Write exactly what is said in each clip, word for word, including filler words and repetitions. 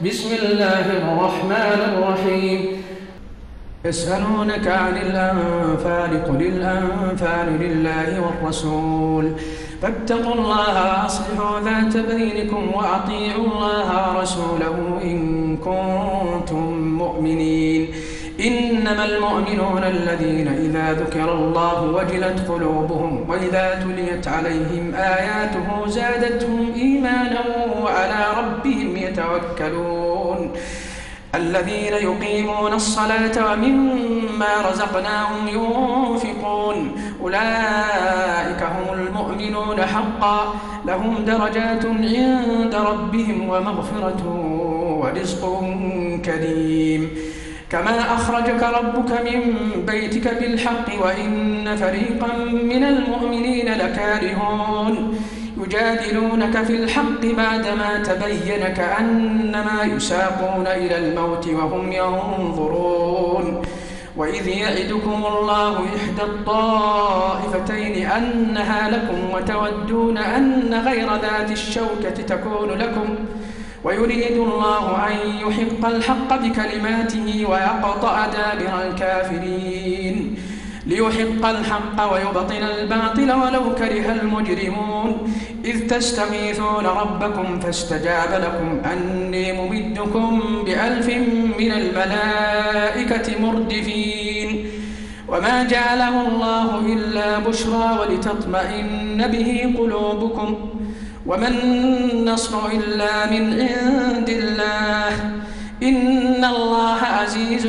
بسم الله الرحمن الرحيم يسألونك عن الأنفال قل الأنفال لله والرسول فاتقوا الله وأصلحوا ذات بينكم وأطيعوا الله ورسوله إن كنتم مؤمنين إنما المؤمنون الذين إذا ذكر الله وجلت قلوبهم وإذا تليت عليهم آياته زادتهم إيمانا وعلى ربهم يتوكلون الذين يقيمون الصلاة ومما رزقناهم ينفقون أولئك هم المؤمنون حقا لهم درجات عند ربهم ومغفرة ورزق كريم كما أخرجك ربك من بيتك بالحق وإن فريقا من المؤمنين لكارهون يجادلونك في الحق بعدما تبين كأنما يساقون إلى الموت وهم ينظرون وإذ يعدكم الله إحدى الطائفتين أنها لكم وتودون أن غير ذات الشوكة تكون لكم ويريد الله أن يحق الحق بكلماته ويقطع دابر الكافرين ليحق الحق ويبطل الباطل ولو كره المجرمون إذ تستغيثون ربكم فاستجاب لكم أني ممدكم بألف من الملائكة مردفين وما جعله الله إلا بشرى ولتطمئن به قلوبكم وما النصر إلا من عند الله إن الله عزيز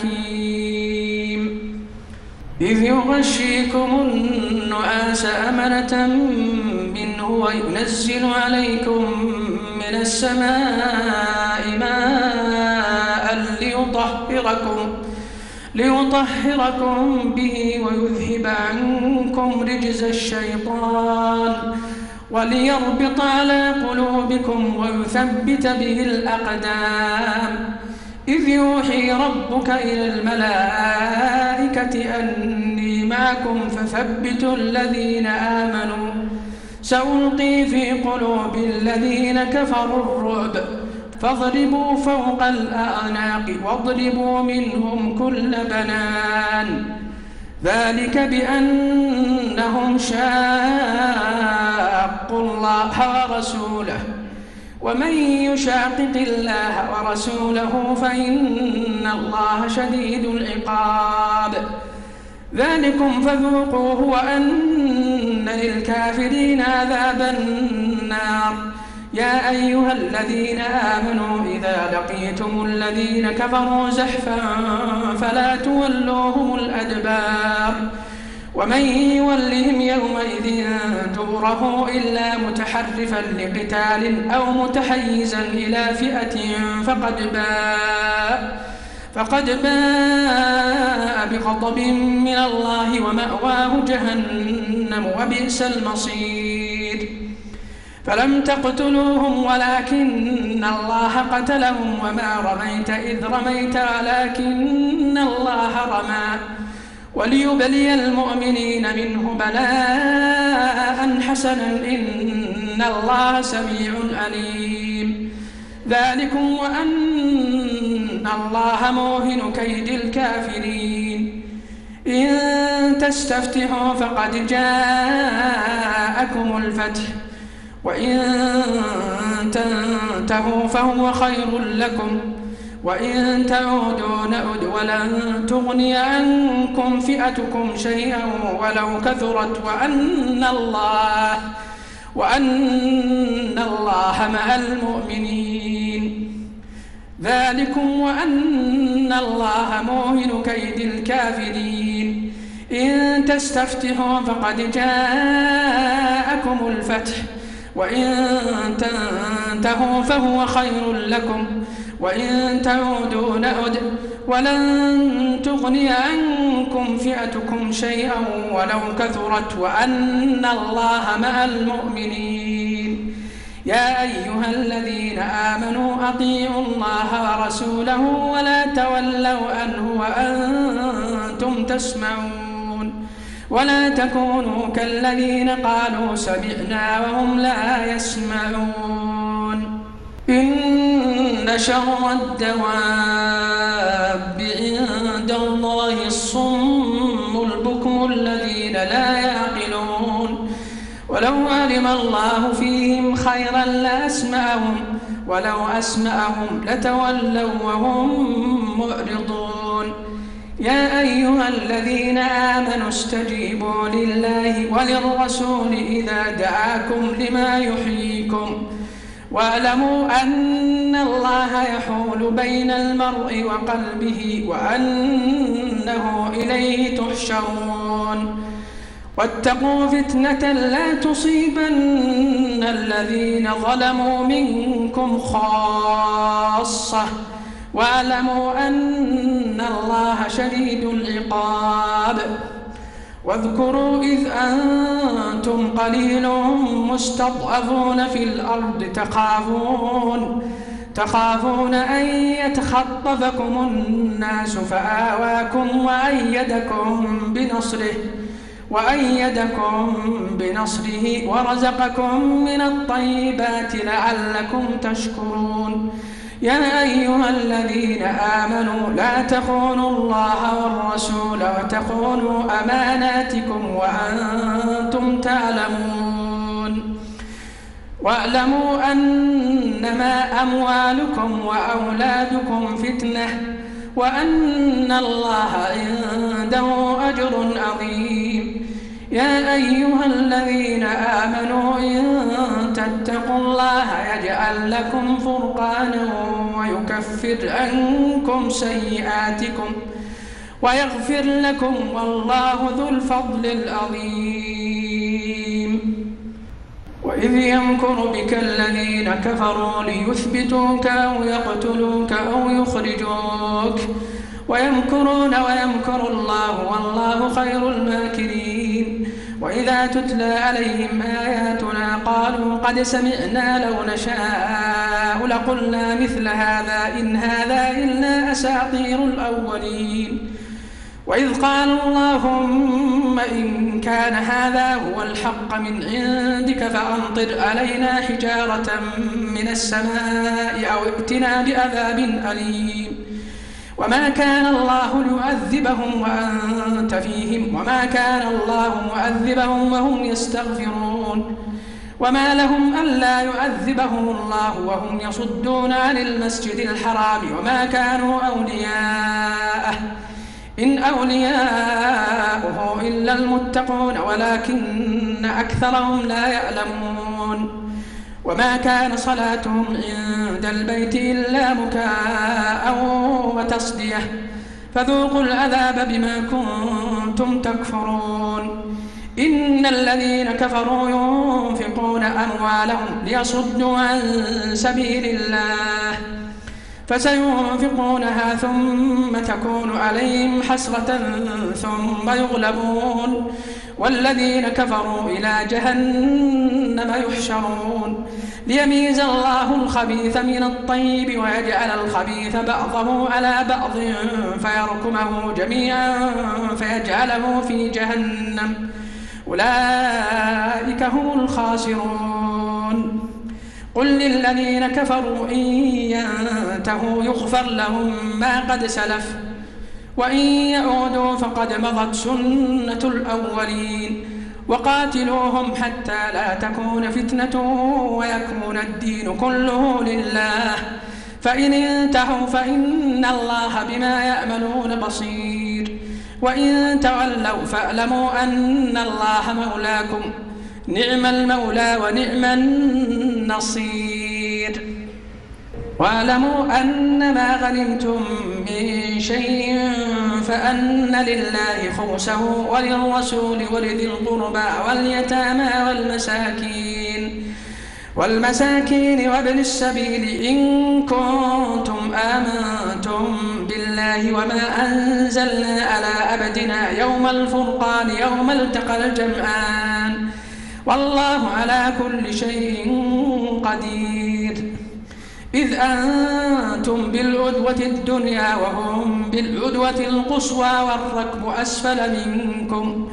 حكيم إذ يغشيكم النعاس أمنة منه وينزل عليكم من السماء ماء ليطهركم ليطهركم به ويذهب عنكم رجز الشيطان وليربط على قلوبكم ويثبت به الأقدام إذ يوحي ربك إلى الملائكة أني معكم فثبتوا الذين آمنوا سألقي في قلوب الذين كفروا الرعب فاضربوا فوق الأعناق واضربوا منهم كل بنان ذلك بأنهم شاقوا الله ورسوله ومن يشاقق الله ورسوله فإن الله شديد العقاب ذلكم فذوقوه وأن للكافرين عذاب النار يا أيها الذين آمنوا إذا لقيتم الذين كفروا زحفا فلا تولوهم الأدبار ومن يولهم يومئذ دبره إلا متحرفا لقتال أو متحيزا إلى فئة فقد باء فقد باء بغضب من الله ومأواه جهنم وبئس المصير فلم تقتلوهم ولكن الله قتلهم وما رميت إذ رميت ولكن الله رمى وليبلي المؤمنين منه بلاء حسنا إن الله سميع عليم ذلكم وأن الله موهن كيد الكافرين إن تستفتحوا فقد جاءكم الفتح وإن تنتهوا فهو خير لكم وإن تعودوا نعد ولن تغني عنكم فئتكم شيئا ولو كثرت وأن الله وأن الله مع المؤمنين ذلكم وأن الله موهن كيد الكافرين إن تستفتحوا فقد جاءكم الفتح وإن تنتهوا فهو خير لكم وإن تعودوا نعد ولن تغني عنكم فئتكم شيئا ولو كثرت وأن الله مع المؤمنين يا أيها الذين آمنوا أطيعوا الله ورسوله ولا تولوا عنه وأنتم تسمعون ولا تكونوا كالذين قالوا سمعنا وهم لا يسمعون إن شر الدواب عند الله الصم البكم الذين لا يعقلون ولو علم الله فيهم خيرا لأسمعهم ولو أسمعهم لتولوا وهم معرضون يا أيها الذين آمنوا استجيبوا لله وللرسول إذا دعاكم لما يحييكم واعلموا أن الله يحول بين المرء وقلبه وأنه إليه تحشرون واتقوا فتنة لا تصيبن الذين ظلموا منكم خاصة واعلموا أن الله شديد العقاب واذكروا إذ أنتم قليل مستضعفون في الأرض تخافون تخافون أن يتخطفكم الناس فآواكم وأيدكم بنصره وأيدكم بنصره ورزقكم من الطيبات لعلكم تشكرون يا أيها الذين آمنوا لا تخونوا الله والرسول وتخونوا أماناتكم وأنتم تعلمون واعلموا أنما أموالكم وأولادكم فتنة وأن الله عنده أجر عظيم يا أيها الذين آمنوا إن تتقوا الله يجعل لكم فرقانا ويكفر عنكم سيئاتكم ويغفر لكم والله ذو الفضل العظيم وإذ يمكر بك الذين كفروا ليثبتوك أو يقتلوك أو يخرجوك ويمكرون ويمكر الله والله خير الماكرين وإذا تتلى عليهم آياتنا قالوا قد سمعنا لو نشاء لقلنا مثل هذا إن هذا إلا أساطير الأولين وإذ قالوا اللهم إن كان هذا هو الحق من عندك فأمطر علينا حجارة من السماء أو ائتنا بعذاب أليم وما كان الله ليعذبهم وأنت فيهم وما كان الله معذبهم وهم يستغفرون وما لهم ألا يعذبهم الله وهم يصدون عن المسجد الحرام وما كانوا أولياءه إن أولياؤه إلا المتقون ولكن أكثرهم لا يعلمون وما كان صلاتهم عند البيت إلا مكاء وتصدية فذوقوا العذاب بما كنتم تكفرون إن الذين كفروا ينفقون أموالهم ليصدوا عن سبيل الله فسينفقونها ثم تكون عليهم حسرة ثم يغلبون والذين كفروا إلى جهنم يحشرون ليميز الله الخبيث من الطيب ويجعل الخبيث بعضه على بعض فيركمه جميعا فيجعله في جهنم أولئك هم الخاسرون قل للذين كفروا إن ينتهوا يغفر لهم ما قد سلف وإن يعودوا فقد مضت سنة الأولين وقاتلوهم حتى لا تكون فتنة ويكون الدين كله لله فإن انتهوا فإن الله بما يعملون بصير وإن تولوا فاعلموا أن الله مولاكم نعم المولى ونعم النصير واعلموا أن ما غنمتم من شيء فأن لله خمسه وللرسول ولذي القربى واليتامى والمساكين والمساكين وابن السبيل إن كنتم آمنتم بالله وما أنزلنا على عبدنا يوم الفرقان يوم التقى الجمعان والله على كل شيء قدير إذ أنتم بالعدوة الدنيا وهم بالعدوة القصوى والركب أسفل منكم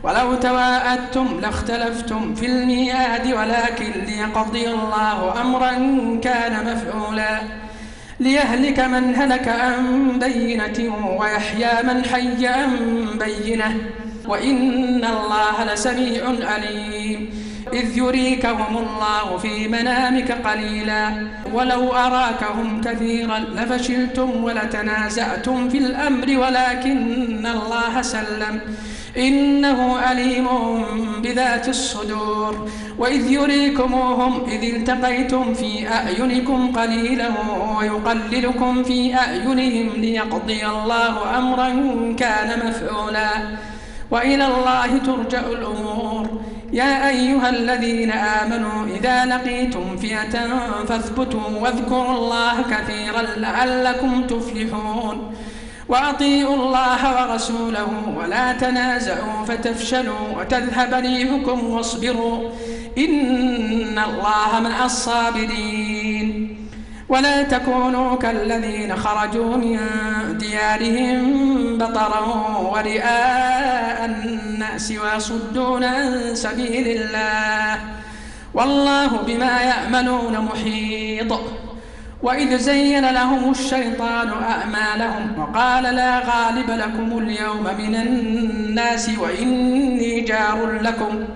ولو تواءدتم لاختلفتم في الميعاد ولكن ليقضي الله أمرا كان مفعولا ليهلك من هلك عن بينة ويحيى من حي عن بينة وإن الله لسميع عليم إذ يريكهم الله في منامك قليلا ولو أراكهم كثيرا لفشلتم ولتنازعتم في الأمر ولكن الله سلم إنه عليم بذات الصدور وإذ يريكموهم إذ التقيتم في أعينكم قليلا ويقللكم في أعينهم ليقضي الله أمرا كان مفعولا وإلى الله ترجع الأمور يا أيها الذين آمنوا إذا لقيتم فئة فاثبتوا واذكروا الله كثيرا لعلكم تفلحون وأطيعوا الله ورسوله ولا تنازعوا فتفشلوا وتذهب ريحكم واصبروا إن الله مع الصابرين ولا تكونوا كالذين خرجوا من ديارهم بطرا ورئاء الناس ويصدون عن سبيل الله والله بما يعملون محيط وإذ زين لهم الشيطان أعمالهم وقال لا غالب لكم اليوم من الناس وإني جار لكم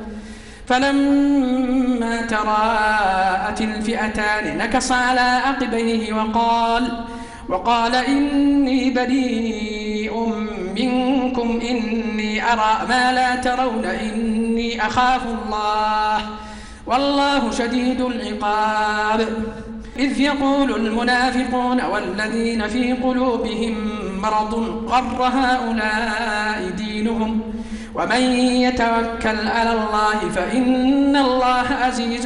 فلما تراءت الفئتان نكص على عقبيه وقال وقال إني بريء منكم إني أرى ما لا ترون إني أخاف الله والله شديد العقاب إذ يقول المنافقون والذين في قلوبهم مرض غر هؤلاء دينهم ومن يتوكل على الله فإن الله عزيز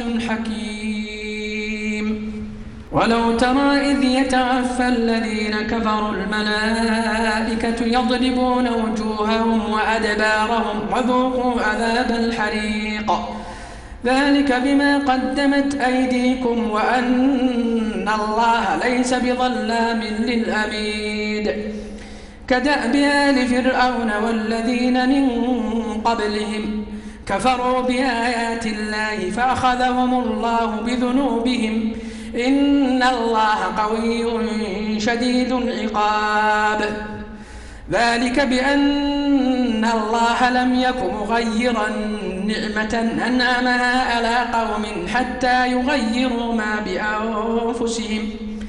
حكيم ولو ترى إذ يتوفى الذين كفروا الملائكة يضربون وجوههم وأدبارهم وذوقوا عذاب الحريق ذلك بما قدمت أيديكم وأن الله ليس بظلام للعبيد كدأب آل فرعون والذين من قبلهم كفروا بآيات الله فأخذهم الله بذنوبهم إن الله قوي شديد العقاب ذلك بأن الله لم يك مغيرا نعمة أنعمها على قوم حتى يغيروا ما بأنفسهم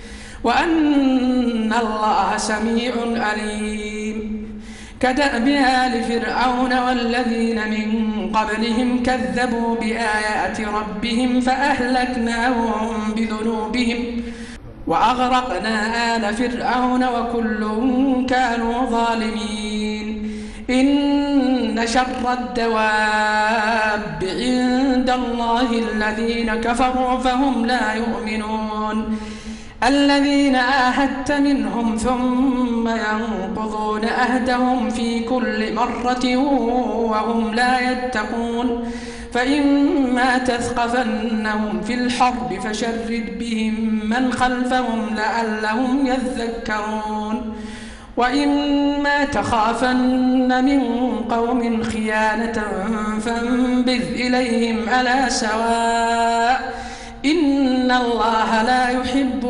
وأن الله سميع عليم كدأب آل فرعون والذين من قبلهم كذبوا بآيات ربهم فأهلكناهم بذنوبهم وأغرقنا آل فرعون وكل كانوا ظالمين إن شر الدواب عند الله الذين كفروا فهم لا يؤمنون الذين عاهدت منهم ثم ينقضون عهدهم في كل مرة وهم لا يتقون فإما تثقفنهم في الحرب فشرد بهم من خلفهم لعلهم يذكرون وإما تخافن من قوم خيانة فانبذ إليهم على سواء إن الله لا يحب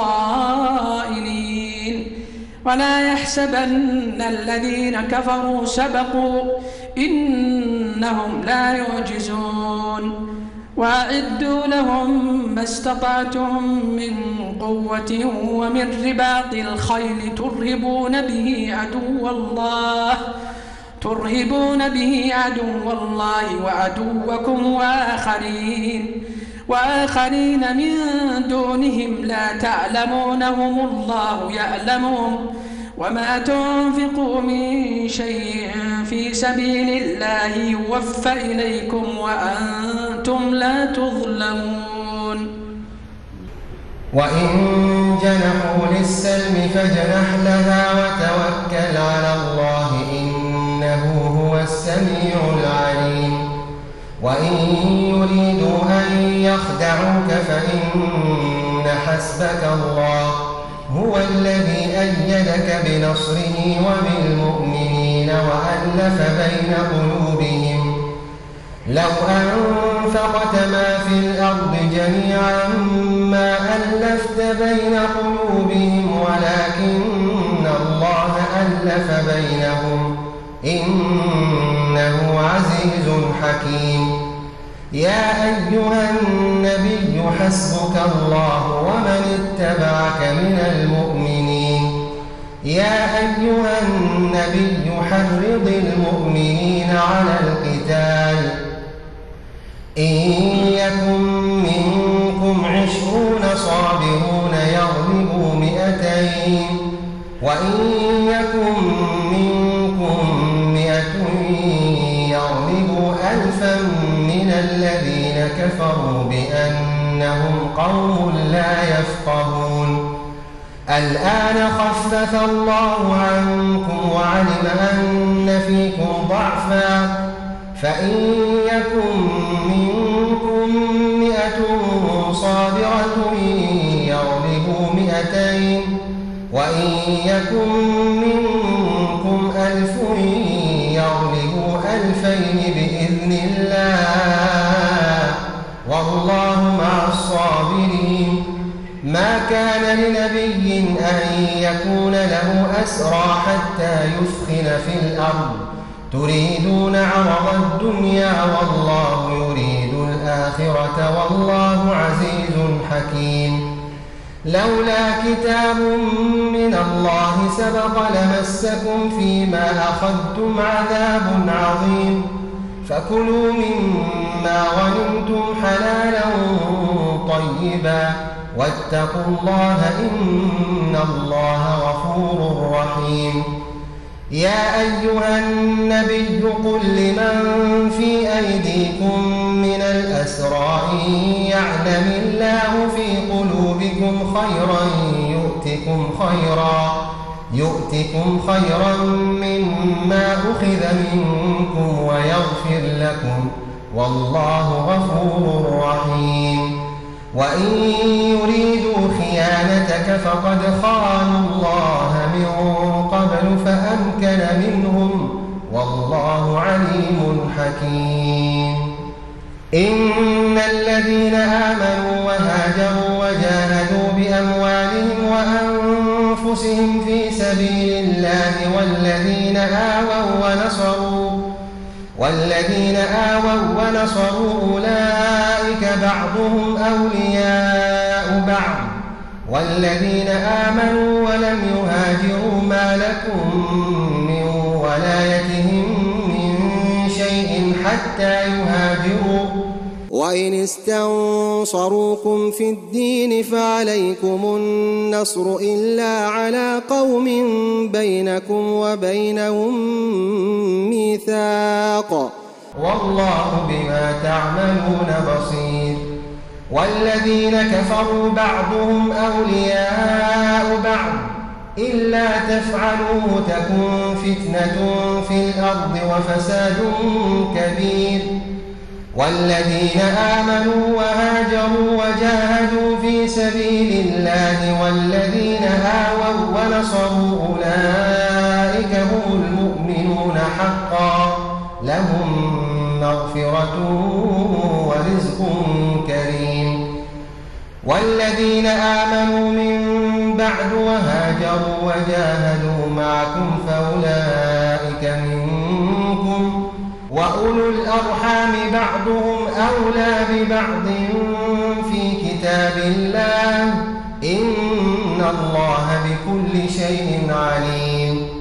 الخائنين ولا يحسبن الذين كفروا سبقوا إنهم لا يعجزون وأعدوا لهم ما استطعتم من قوة ومن رباط الخيل ترهبون به عدو الله ترهبون به عدو الله وعدوكم وآخرين وآخرين من دونهم لا تعلمونهم الله يعلمهم وما تنفقوا من شيء في سبيل الله يوفى إليكم وأنتم لا تظلمون وإن جنحوا للسلم فاجنح لها وتوكل على الله إنه هو السميع العليم وإن يريدوا أن يخدعوك فإن حسبك الله هو الذي أيدك بنصره وبالمؤمنين وألف بين قلوبهم قلوبهم لو أنفقت ما في الأرض جميعا ما ألفت بين قلوبهم ولكن الله ألف بينهم إنه عزيز حكيم. يا أيها النبي حسبك الله ومن اتبعك من المؤمنين. يا أيها النبي حرض المؤمنين على القتال إن يكن منكم عشرون صابرون يغلبوا مئتين وإن يكن منكم مئة يغلبوا ألفا من الذين كفروا بأنهم قوم لا يفقهون. الآن خفف الله عنكم وعلم أن فيكم ضعفا فإن يكن منكم مئة صابرة يغلبوا مئتين وإن يكن منكم ألف يغلبوا ألفين بإذن الله والله مع الصابرين. ما كان لنبي أن يكون له أسرى حتى يثخن في الأرض تريدون عرض الدنيا والله يريد الآخرة والله عزيز حكيم. لولا كتاب من الله سبق لمسكم فيما أخذتم عذاب عظيم فكلوا مما غنمتم حلالا طيبا واتقوا الله إن الله غفور رحيم. يا أيها النبي قل لمن في أيديكم من الأسرى إن يعلم الله في قلوبكم خيرا يؤتكم خيرا يؤتكم خيرا مما أخذ منكم ويغفر لكم والله غفور رحيم. وإن يريدوا خيانتك فقد خانوا الله من قبل فأمكن منهم والله عليم حكيم. إن الذين آمنوا وهاجروا وجاهدوا بأموالهم وأنفسهم في سبيل الله والذين آووا ونصروا والذين آووا ونصروا أولئك بعضهم أولياء بعض والذين آمنوا ولم يهاجروا ما لكم من ولايتهم من شيء حتى يهاجروا وإن استنصروكم في الدين فعليكم النصر إلا على قوم بينكم وبينهم ميثاق والله بما تعملون بصير. والذين كفروا بعضهم أولياء بعض إلا تفعلوه تكن فتنة في الأرض وفساد كبير. والذين آمنوا وهاجروا وجاهدوا في سبيل الله والذين آووا ونصروا أولئك هم المؤمنون حقا لهم مغفرة ورزق كريم. والذين آمنوا من بعد وهاجروا وجاهدوا معكم فأولئك منكم وأولو الأرحام بعضهم أولى ببعض في كتاب الله إن الله بكل شيء عليم.